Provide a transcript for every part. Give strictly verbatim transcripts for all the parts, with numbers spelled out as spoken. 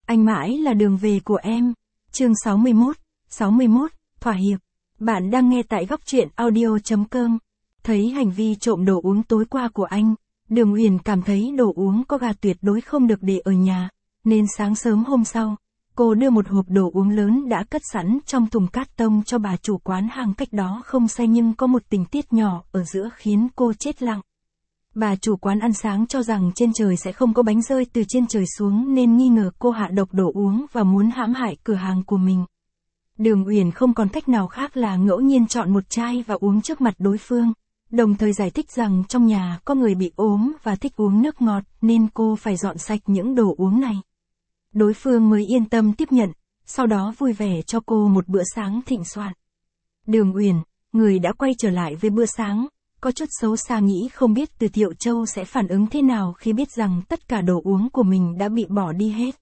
Anh mãi là đường về của em. Chương sáu mươi mốt, sáu mươi mốt, thỏa hiệp. Bạn đang nghe tại góc truyện audio chấm com. Thấy hành vi trộm đồ uống tối qua của anh, Đường Uyển cảm thấy đồ uống có ga tuyệt đối không được để ở nhà, nên sáng sớm hôm sau, cô đưa một hộp đồ uống lớn đã cất sẵn trong thùng cát tông cho bà chủ quán hàng cách đó không xa, nhưng có một tình tiết nhỏ ở giữa khiến cô chết lặng. Bà chủ quán ăn sáng cho rằng trên trời sẽ không có bánh rơi từ trên trời xuống nên nghi ngờ cô hạ độc đồ uống và muốn hãm hại cửa hàng của mình. Đường Uyển không còn cách nào khác là ngẫu nhiên chọn một chai và uống trước mặt đối phương, đồng thời giải thích rằng trong nhà có người bị ốm và thích uống nước ngọt nên cô phải dọn sạch những đồ uống này. Đối phương mới yên tâm tiếp nhận, sau đó vui vẻ cho cô một bữa sáng thịnh soạn. Đường Uyển, người đã quay trở lại với bữa sáng, có chút xấu xa nghĩ không biết Từ Thiệu Châu sẽ phản ứng thế nào khi biết rằng tất cả đồ uống của mình đã bị bỏ đi hết.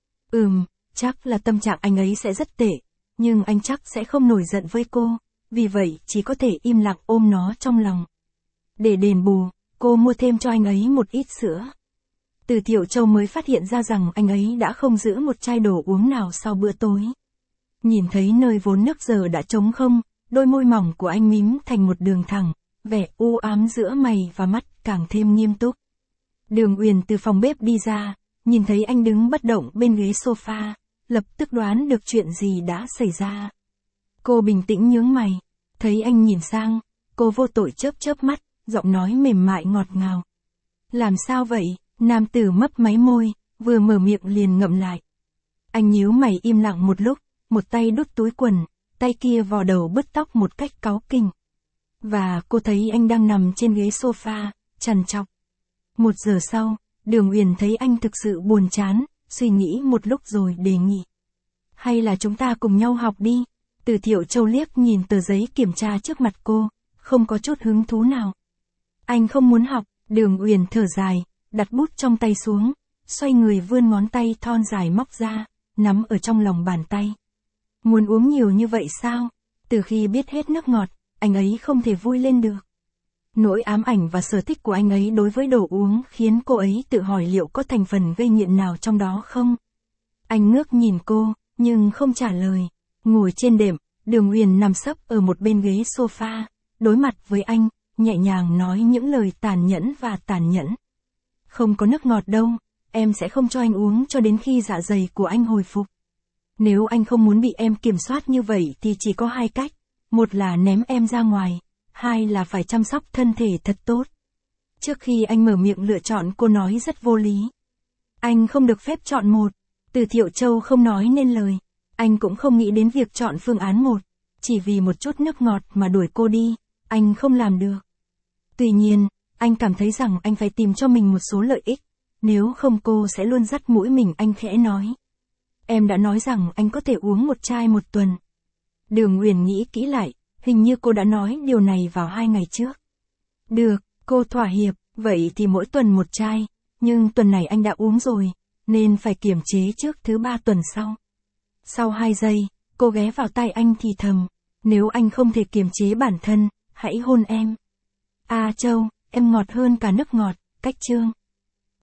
Ừm, chắc là tâm trạng anh ấy sẽ rất tệ, nhưng anh chắc sẽ không nổi giận với cô, vì vậy chỉ có thể im lặng ôm nó trong lòng. Để đền bù, cô mua thêm cho anh ấy một ít sữa. Từ Thiệu Châu mới phát hiện ra rằng anh ấy đã không giữ một chai đồ uống nào sau bữa tối. Nhìn thấy nơi vốn nước giờ đã trống không, đôi môi mỏng của anh mím thành một đường thẳng, vẻ u ám giữa mày và mắt càng thêm nghiêm túc. Đường Uyển từ phòng bếp đi ra, nhìn thấy anh đứng bất động bên ghế sofa, lập tức đoán được chuyện gì đã xảy ra. Cô bình tĩnh nhướng mày, thấy anh nhìn sang, cô vô tội chớp chớp mắt, giọng nói mềm mại ngọt ngào. Làm sao vậy? Nam tử mấp máy môi, vừa mở miệng liền ngậm lại. Anh nhíu mày im lặng một lúc, một tay đút túi quần, tay kia vò đầu bứt tóc một cách cáu kỉnh. Và cô thấy anh đang nằm trên ghế sofa, trằn trọc. Một giờ sau, Đường Uyển thấy anh thực sự buồn chán, suy nghĩ một lúc rồi đề nghị. Hay là chúng ta cùng nhau học đi? Từ Thiệu Châu liếc nhìn tờ giấy kiểm tra trước mặt cô, không có chút hứng thú nào. Anh không muốn học. Đường Uyển thở dài, đặt bút trong tay xuống, xoay người vươn ngón tay thon dài móc ra, nắm ở trong lòng bàn tay. Muốn uống nhiều như vậy sao? Từ khi biết hết nước ngọt, anh ấy không thể vui lên được. Nỗi ám ảnh và sở thích của anh ấy đối với đồ uống khiến cô ấy tự hỏi liệu có thành phần gây nghiện nào trong đó không? Anh ngước nhìn cô, nhưng không trả lời. Ngồi trên đệm, Đường Uyển nằm sấp ở một bên ghế sofa, đối mặt với anh, nhẹ nhàng nói những lời tàn nhẫn và tàn nhẫn. Không có nước ngọt đâu, em sẽ không cho anh uống cho đến khi dạ dày của anh hồi phục. Nếu anh không muốn bị em kiểm soát như vậy thì chỉ có hai cách, một là ném em ra ngoài, hai là phải chăm sóc thân thể thật tốt. Trước khi anh mở miệng lựa chọn cô nói rất vô lý. Anh không được phép chọn một. Từ Thiệu Châu không nói nên lời. Anh cũng không nghĩ đến việc chọn phương án một. Chỉ vì một chút nước ngọt mà đuổi cô đi, anh không làm được. Tuy nhiên, anh cảm thấy rằng anh phải tìm cho mình một số lợi ích, nếu không cô sẽ luôn dắt mũi mình. Anh khẽ nói. Em đã nói rằng anh có thể uống một chai một tuần. Đường Uyển nghĩ kỹ lại, hình như cô đã nói điều này vào hai ngày trước. Được, cô thỏa hiệp, vậy thì mỗi tuần một chai, nhưng tuần này anh đã uống rồi, nên phải kiềm chế trước thứ ba tuần sau. Sau hai giây, cô ghé vào tai anh thì thầm, nếu anh không thể kiềm chế bản thân, hãy hôn em. À Châu, em ngọt hơn cả nước ngọt, cách chương.